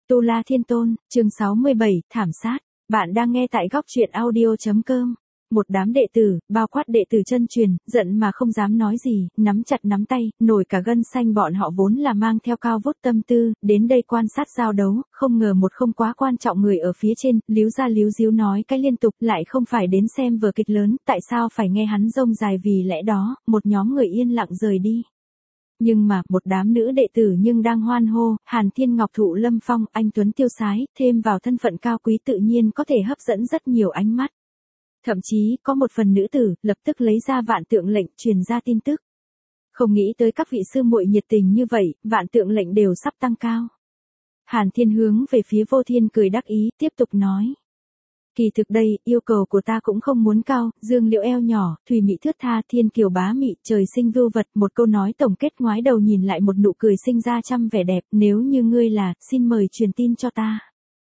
Tu La Thiên Tôn, chương 67, thảm sát. Bạn đang nghe tại góc truyện audio.com. Một đám đệ tử, bao quát đệ tử chân truyền, giận mà không dám nói gì, nắm chặt nắm tay, nổi cả gân xanh. Bọn họ vốn là mang theo cao vút tâm tư, đến đây quan sát giao đấu, không ngờ một không quá quan trọng người ở phía trên, líu ra líu díu nói cái liên tục, lại không phải đến xem vở kịch lớn, tại sao phải nghe hắn rông dài. Vì lẽ đó, một nhóm người yên lặng rời đi. Nhưng mà, một đám nữ đệ tử nhưng đang hoan hô, Hàn Thiên Ngọc Thụ Lâm Phong, anh tuấn tiêu sái, thêm vào thân phận cao quý tự nhiên có thể hấp dẫn rất nhiều ánh mắt. Thậm chí, có một phần nữ tử, lập tức lấy ra vạn tượng lệnh, truyền ra tin tức. Không nghĩ tới các vị sư muội nhiệt tình như vậy, vạn tượng lệnh đều sắp tăng cao. Hàn Thiên hướng về phía Vô Thiên cười đắc ý, tiếp tục nói. Kỳ thực đây, yêu cầu của ta cũng không muốn cao, dương liễu eo nhỏ, thùy mị thướt tha, thiên kiều bá mị, trời sinh vưu vật. Một câu nói tổng kết, ngoái đầu nhìn lại một nụ cười sinh ra trăm vẻ đẹp. Nếu như ngươi là, xin mời truyền tin cho ta.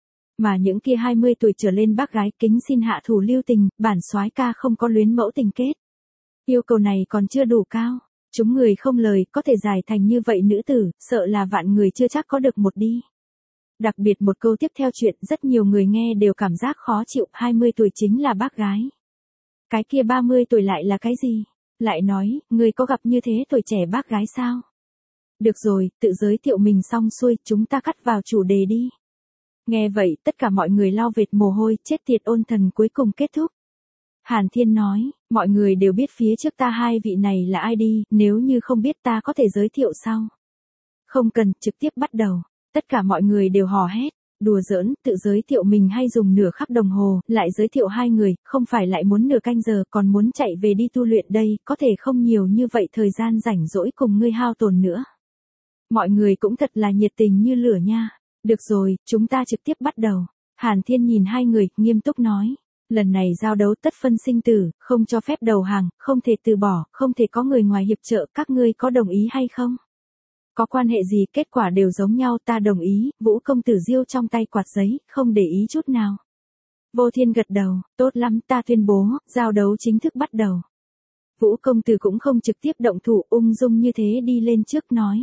Mà những kia 20 tuổi trở lên bác gái, kính xin hạ thủ lưu tình, bản soái ca không có luyến mẫu tình kết. Yêu cầu này còn chưa đủ cao. Chúng người không lời, có thể giải thành như vậy nữ tử, sợ là vạn người chưa chắc có được một đi. Đặc biệt một câu tiếp theo chuyện, rất nhiều người nghe đều cảm giác khó chịu, 20 tuổi chính là bác gái. Cái kia 30 tuổi lại là cái gì? Lại nói, người có gặp như thế tuổi trẻ bác gái sao? Được rồi, tự giới thiệu mình xong xuôi, chúng ta cắt vào chủ đề đi. Nghe vậy, tất cả mọi người lau vệt mồ hôi, chết tiệt ôn thần cuối cùng kết thúc. Hàn Thiên nói, mọi người đều biết phía trước ta hai vị này là ai đi, nếu như không biết ta có thể giới thiệu sau. Không cần, trực tiếp bắt đầu. Tất cả mọi người đều hò hét, đùa giỡn, tự giới thiệu mình hay dùng nửa khắp đồng hồ, lại giới thiệu hai người, không phải lại muốn nửa canh giờ, còn muốn chạy về đi tu luyện đây, có thể không nhiều như vậy thời gian rảnh rỗi cùng ngươi hao tổn nữa. Mọi người cũng thật là nhiệt tình như lửa nha. Được rồi, chúng ta trực tiếp bắt đầu. Hàn Thiên nhìn hai người, nghiêm túc nói. Lần này giao đấu tất phân sinh tử, không cho phép đầu hàng, không thể từ bỏ, không thể có người ngoài hiệp trợ, các ngươi có đồng ý hay không? Có quan hệ gì, kết quả đều giống nhau, ta đồng ý. Vũ công tử diêu trong tay quạt giấy, không để ý chút nào. Vô Thiên gật đầu, tốt lắm, ta tuyên bố, giao đấu chính thức bắt đầu. Vũ công tử cũng không trực tiếp động thủ, ung dung như thế đi lên trước nói.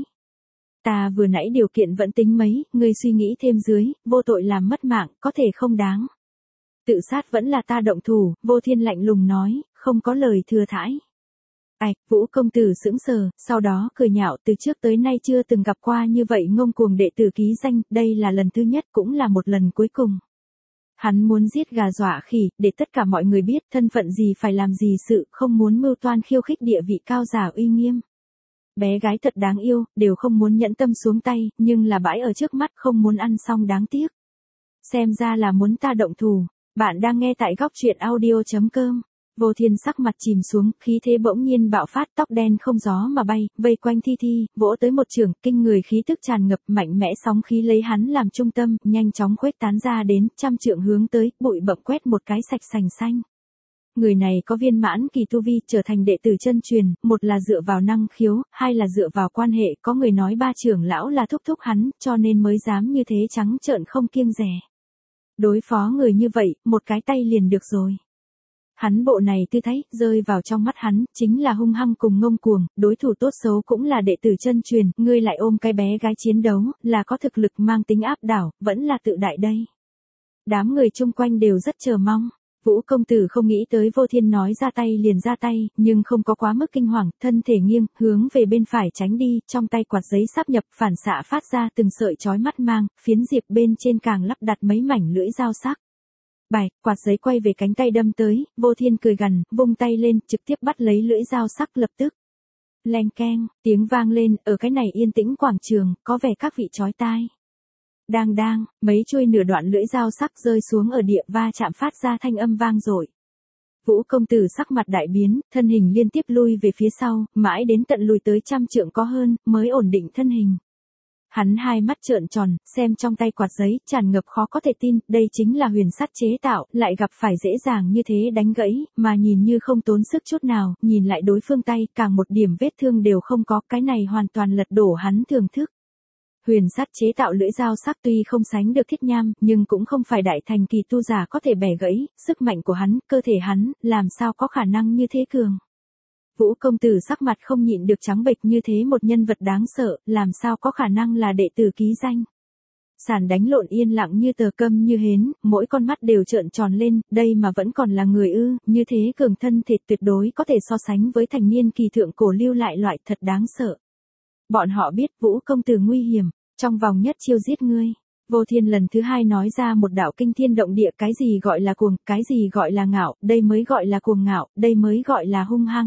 Ta vừa nãy điều kiện vẫn tính mấy, ngươi suy nghĩ thêm dưới, vô tội làm mất mạng, có thể không đáng. Tự sát vẫn là ta động thủ, Vô Thiên lạnh lùng nói, không có lời thừa thãi. Ảch, Vũ công tử sững sờ, sau đó cười nhạo, từ trước tới nay chưa từng gặp qua như vậy ngông cuồng đệ tử ký danh, đây là lần thứ nhất cũng là một lần cuối cùng. Hắn muốn giết gà dọa khỉ, để tất cả mọi người biết thân phận gì phải làm gì sự, không muốn mưu toan khiêu khích địa vị cao giả uy nghiêm. Bé gái thật đáng yêu, đều không muốn nhẫn tâm xuống tay, nhưng là bãi ở trước mắt không muốn ăn xong đáng tiếc. Xem ra là muốn ta động thủ. Bạn đang nghe tại góc truyện audio.com. Vô Thiên sắc mặt chìm xuống, khí thế bỗng nhiên bạo phát, tóc đen không gió mà bay, vây quanh Thi Thi, vỗ tới một trường, kinh người khí tức tràn ngập, mạnh mẽ sóng khí lấy hắn làm trung tâm, nhanh chóng khuếch tán ra đến, trăm trượng hướng tới, bụi bậm quét một cái sạch sành xanh. Người này có viên mãn kỳ tu vi, trở thành đệ tử chân truyền, một là dựa vào năng khiếu, hai là dựa vào quan hệ, có người nói ba trưởng lão là thúc thúc hắn, cho nên mới dám như thế trắng trợn không kiêng dè. Đối phó người như vậy, một cái tay liền được rồi. Hắn bộ này tư thái, rơi vào trong mắt hắn, chính là hung hăng cùng ngông cuồng, đối thủ tốt xấu cũng là đệ tử chân truyền, ngươi lại ôm cái bé gái chiến đấu, là có thực lực mang tính áp đảo, vẫn là tự đại đây. Đám người chung quanh đều rất chờ mong. Vũ công tử không nghĩ tới Vô Thiên nói ra tay liền ra tay, nhưng không có quá mức kinh hoàng, thân thể nghiêng, hướng về bên phải tránh đi, trong tay quạt giấy sáp nhập, phản xạ phát ra từng sợi chói mắt mang, phiến diệp bên trên càng lắp đặt mấy mảnh lưỡi dao sắc. Bài, quạt giấy quay về cánh tay đâm tới, Vô Thiên cười gằn, vung tay lên, trực tiếp bắt lấy lưỡi dao sắc lập tức. Leng keng, tiếng vang lên, ở cái này yên tĩnh quảng trường, có vẻ các vị chói tai. Đang, mấy chuôi nửa đoạn lưỡi dao sắc rơi xuống ở địa va chạm phát ra thanh âm vang dội. Vũ công tử sắc mặt đại biến, thân hình liên tiếp lui về phía sau, mãi đến tận lùi tới trăm trượng có hơn, mới ổn định thân hình. Hắn hai mắt trợn tròn, xem trong tay quạt giấy, tràn ngập khó có thể tin, đây chính là huyền sắt chế tạo, lại gặp phải dễ dàng như thế đánh gãy, mà nhìn như không tốn sức chút nào, nhìn lại đối phương tay, càng một điểm vết thương đều không có, cái này hoàn toàn lật đổ hắn thưởng thức. Huyền sắt chế tạo lưỡi dao sắc tuy không sánh được thiết nham, nhưng cũng không phải đại thành kỳ tu giả có thể bẻ gãy, sức mạnh của hắn, cơ thể hắn, làm sao có khả năng như thế cường. Vũ công tử sắc mặt không nhịn được trắng bệch, như thế một nhân vật đáng sợ, làm sao có khả năng là đệ tử ký danh. Sàn đánh lộn yên lặng như tờ, câm như hến, mỗi con mắt đều trợn tròn lên, đây mà vẫn còn là người ư, như thế cường thân thể tuyệt đối có thể so sánh với thành niên kỳ thượng cổ lưu lại loại, thật đáng sợ. Bọn họ biết Vũ công tử nguy hiểm, trong vòng nhất chiêu giết ngươi. Vô Thiên lần thứ hai nói ra một đạo kinh thiên động địa, cái gì gọi là cuồng, cái gì gọi là ngạo, đây mới gọi là cuồng ngạo, đây mới gọi là hung hăng.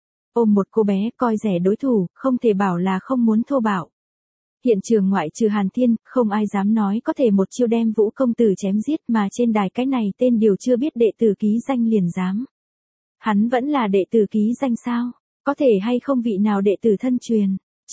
Ôm một cô bé, coi rẻ đối thủ, không thể bảo là không muốn thô bạo. Hiện trường ngoại trừ Hàn Thiên, không ai dám nói có thể một chiêu đem Vũ công tử chém giết, mà trên đài cái này tên điều chưa biết đệ tử ký danh liền dám. Hắn vẫn là đệ tử ký danh sao? Có thể hay không vị nào đệ tử thân truyền?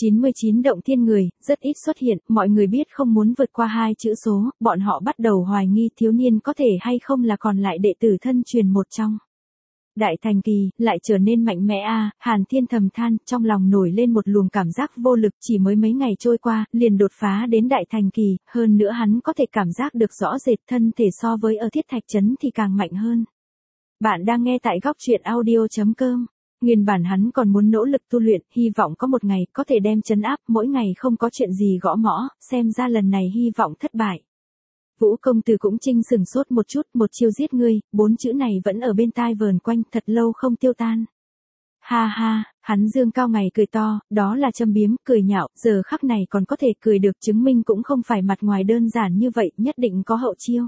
99 động thiên người, rất ít xuất hiện, mọi người biết không muốn vượt qua 2 chữ số, bọn họ bắt đầu hoài nghi thiếu niên có thể hay không là còn lại đệ tử thân truyền một trong. Đại thành kỳ, lại trở nên mạnh mẽ a. Hàn Thiên thầm than, trong lòng nổi lên một luồng cảm giác vô lực, chỉ mới mấy ngày trôi qua, liền đột phá đến đại thành kỳ, hơn nữa hắn có thể cảm giác được rõ rệt thân thể so với ở Thiết Thạch Trấn thì càng mạnh hơn. Bạn đang nghe tại góc truyện audio.com. Nguyên bản hắn còn muốn nỗ lực tu luyện, hy vọng có một ngày có thể đem trấn áp, mỗi ngày không có chuyện gì gõ mõ, xem ra lần này hy vọng thất bại. Vũ công tử cũng chinh sừng sốt một chút, một chiêu giết ngươi, 4 chữ này vẫn ở bên tai vờn quanh thật lâu không tiêu tan. Ha ha, hắn dương cao ngày cười to, đó là châm biếm, cười nhạo, giờ khắc này còn có thể cười được, chứng minh cũng không phải mặt ngoài đơn giản như vậy, nhất định có hậu chiêu.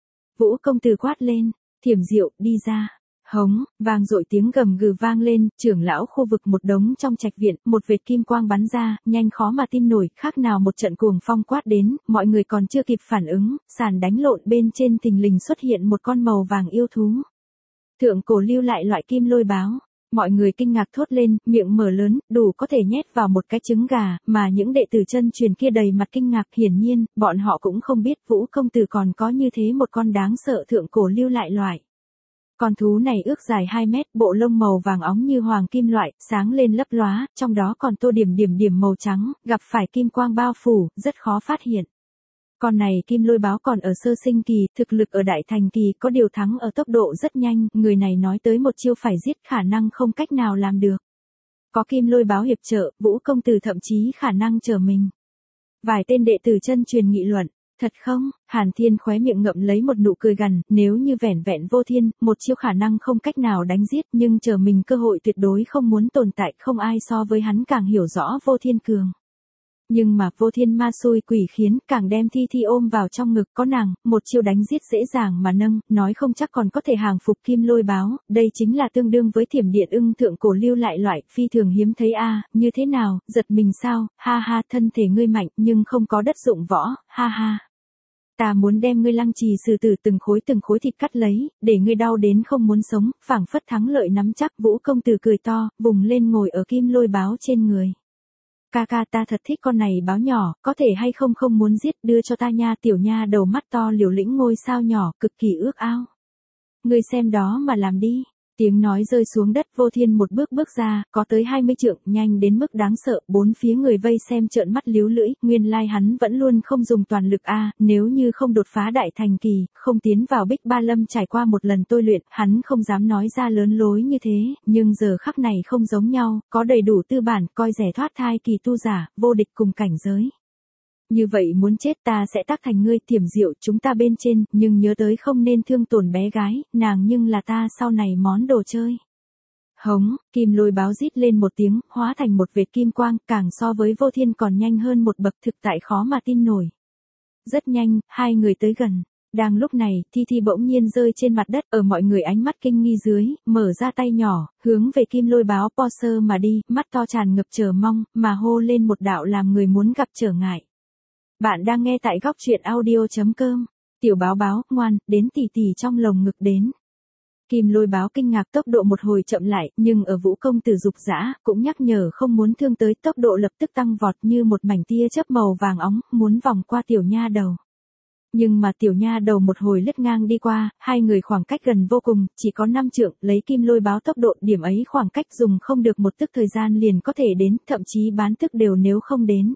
Vũ công tử quát lên, Thiểm Diệu, đi ra. Hống, vang dội tiếng gầm gừ vang lên, trưởng lão khu vực một đống trong trạch viện, một vệt kim quang bắn ra, nhanh khó mà tin nổi, khác nào một trận cuồng phong quát đến, mọi người còn chưa kịp phản ứng, sàn đánh lộn bên trên thình lình xuất hiện một con màu vàng yêu thú. Thượng cổ lưu lại loại kim lôi báo. Mọi người kinh ngạc thốt lên, miệng mở lớn, đủ có thể nhét vào một cái trứng gà, mà những đệ tử chân truyền kia đầy mặt kinh ngạc, hiển nhiên, bọn họ cũng không biết Vũ công tử còn có như thế một con đáng sợ thượng cổ lưu lại loại. Con thú này ước dài 2 mét, bộ lông màu vàng óng như hoàng kim loại, sáng lên lấp lóa, trong đó còn tô điểm màu trắng, gặp phải kim quang bao phủ, rất khó phát hiện. Con này kim lôi báo còn ở sơ sinh kỳ, thực lực ở đại thành kỳ, có điều thắng ở tốc độ rất nhanh, người này nói tới một chiêu phải giết khả năng không cách nào làm được. Có kim lôi báo hiệp trợ, Vũ công tử thậm chí khả năng trở mình. Vài tên đệ tử chân truyền nghị luận. Thật không? Hàn Thiên khóe miệng ngậm lấy một nụ cười gằn, nếu như vẻn vẹn Vô Thiên, một chiêu khả năng không cách nào đánh giết, nhưng chờ mình cơ hội tuyệt đối không muốn tồn tại, không ai so với hắn càng hiểu rõ Vô Thiên cường. Nhưng mà Vô Thiên ma xui quỷ khiến, càng đem Thi Thi ôm vào trong ngực, có nàng, một chiêu đánh giết dễ dàng mà nâng, nói không chắc còn có thể hàng phục kim lôi báo, đây chính là tương đương với Thiểm Điện Ưng thượng cổ lưu lại loại, phi thường hiếm thấy a. Như thế nào, giật mình sao, ha ha, thân thể ngươi mạnh, nhưng không có đất dụng võ, ha ha. Ta muốn đem ngươi lăng trì xử tử, từng khối thịt cắt lấy, để ngươi đau đến không muốn sống, phảng phất thắng lợi nắm chắc. Vũ công tử cười to, vùng lên ngồi ở kim lôi báo trên người. Ca ca, ta thật thích con này báo nhỏ, có thể hay không không muốn giết, đưa cho ta nha. Tiểu nha đầu mắt to liều lĩnh ngôi sao nhỏ, cực kỳ ước ao. Ngươi xem đó mà làm đi. Tiếng nói rơi xuống đất, Vô Thiên một bước ra, có tới 20 trượng, nhanh đến mức đáng sợ, bốn phía người vây xem trợn mắt líu lưỡi, nguyên lai hắn vẫn luôn không dùng toàn lực a, nếu như không đột phá đại thành kỳ, không tiến vào Bích Ba Lâm trải qua một lần tôi luyện, hắn không dám nói ra lớn lối như thế, nhưng giờ khắc này không giống nhau, có đầy đủ tư bản, coi rẻ thoát thai kỳ tu giả, vô địch cùng cảnh giới. Như vậy muốn chết ta sẽ tác thành ngươi. Thiểm Diệu, chúng ta bên trên, nhưng nhớ tới không nên thương tổn bé gái, nàng nhưng là ta sau này món đồ chơi. Hống, kim lôi báo rít lên một tiếng, hóa thành một vệt kim quang, càng so với Vô Thiên còn nhanh hơn một bậc, thực tại khó mà tin nổi. Rất nhanh, hai người tới gần. Đang lúc này, Thi Thi bỗng nhiên rơi trên mặt đất, ở mọi người ánh mắt kinh nghi dưới, mở ra tay nhỏ, hướng về kim lôi báo Poser mà đi, mắt to tràn ngập chờ mong, mà hô lên một đạo làm người muốn gặp trở ngại. Bạn đang nghe tại góc truyện audio.com. Tiểu báo báo, ngoan, đến tỉ tỉ trong lồng ngực đến. Kim lôi báo kinh ngạc, tốc độ một hồi chậm lại, nhưng ở Vũ công tử dục dã, cũng nhắc nhở không muốn thương tới, tốc độ lập tức tăng vọt như một mảnh tia chớp màu vàng óng, muốn vòng qua tiểu nha đầu. Nhưng mà tiểu nha đầu một hồi lướt ngang đi qua, hai người khoảng cách gần vô cùng, chỉ có 5 trượng, lấy kim lôi báo tốc độ, điểm ấy khoảng cách dùng không được một tức thời gian liền có thể đến, thậm chí bán tức đều nếu không đến.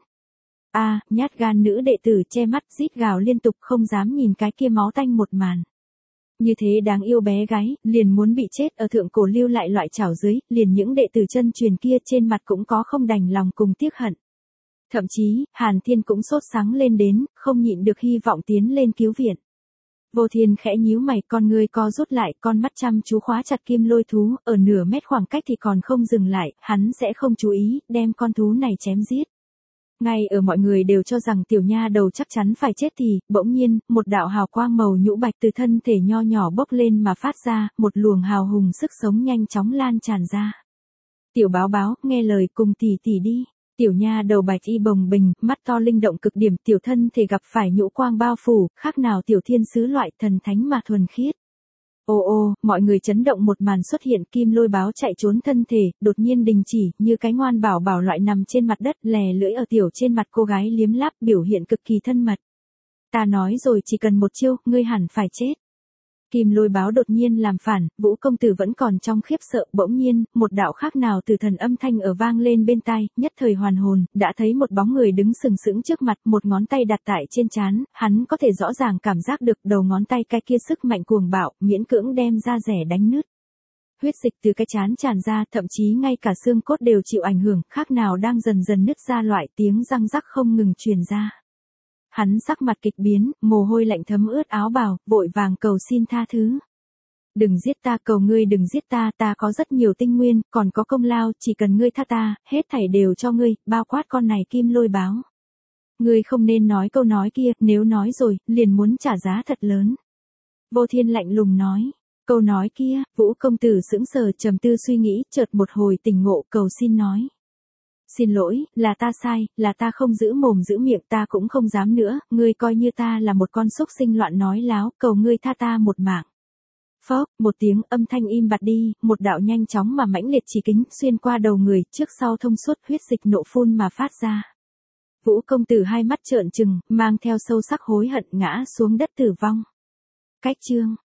Nhát gan nữ đệ tử che mắt rít gào liên tục, không dám nhìn cái kia máu tanh một màn. Như thế đáng yêu bé gái, liền muốn bị chết ở thượng cổ lưu lại loại chảo dưới, liền những đệ tử chân truyền kia trên mặt cũng có không đành lòng cùng tiếc hận. Thậm chí, Hàn Thiên cũng sốt sắng lên đến, không nhịn được hy vọng tiến lên cứu viện. Vô Thiên khẽ nhíu mày, con ngươi co rút lại, con mắt chăm chú khóa chặt kim lôi thú, ở nửa mét khoảng cách thì còn không dừng lại, hắn sẽ không chú ý, đem con thú này chém giết. Ngay ở mọi người đều cho rằng tiểu nha đầu chắc chắn phải chết thì, bỗng nhiên, một đạo hào quang màu nhũ bạch từ thân thể nho nhỏ bốc lên mà phát ra, một luồng hào hùng sức sống nhanh chóng lan tràn ra. Tiểu báo báo, nghe lời cùng tỷ tỷ đi. Tiểu nha đầu bạch y bồng bềnh, mắt to linh động cực điểm, tiểu thân thể gặp phải nhũ quang bao phủ, khác nào tiểu thiên sứ loại thần thánh mà thuần khiết. Ô ô, mọi người chấn động, một màn xuất hiện, kim lôi báo chạy trốn thân thể, đột nhiên đình chỉ, như cái ngoan bảo bảo loại nằm trên mặt đất, lè lưỡi ở tiểu trên mặt cô gái liếm láp, biểu hiện cực kỳ thân mật. Ta nói rồi, chỉ cần một chiêu, ngươi hẳn phải chết. Kim lôi báo đột nhiên làm phản, Vũ công tử vẫn còn trong khiếp sợ, bỗng nhiên, một đạo khác nào từ thần âm thanh ở vang lên bên tai, nhất thời hoàn hồn, đã thấy một bóng người đứng sừng sững trước mặt, một ngón tay đặt tại trên trán, hắn có thể rõ ràng cảm giác được đầu ngón tay cái kia sức mạnh cuồng bạo, miễn cưỡng đem da rẻ đánh nứt. Huyết dịch từ cái trán tràn ra, thậm chí ngay cả xương cốt đều chịu ảnh hưởng, khác nào đang dần dần nứt ra, loại tiếng răng rắc không ngừng truyền ra. Hắn sắc mặt kịch biến, mồ hôi lạnh thấm ướt áo bào, vội vàng cầu xin tha thứ. Đừng giết ta, cầu ngươi đừng giết ta, ta có rất nhiều tinh nguyên, còn có công lao, chỉ cần ngươi tha ta, hết thảy đều cho ngươi, bao quát con này kim lôi báo. Ngươi không nên nói câu nói kia, nếu nói rồi, liền muốn trả giá thật lớn. Vô Thiên lạnh lùng nói, câu nói kia, Vũ công tử sững sờ trầm tư suy nghĩ, chợt một hồi tỉnh ngộ, cầu xin nói. Xin lỗi, là ta sai, là ta không giữ mồm giữ miệng, ta cũng không dám nữa, ngươi coi như ta là một con súc sinh loạn nói láo, cầu ngươi tha ta một mạng. Phốc, một tiếng âm thanh im bặt đi, một đạo nhanh chóng mà mãnh liệt chỉ kính xuyên qua đầu người, trước sau thông suốt, huyết dịch nộ phun mà phát ra. Vũ công tử hai mắt trợn trừng, mang theo sâu sắc hối hận ngã xuống đất tử vong. Cách chương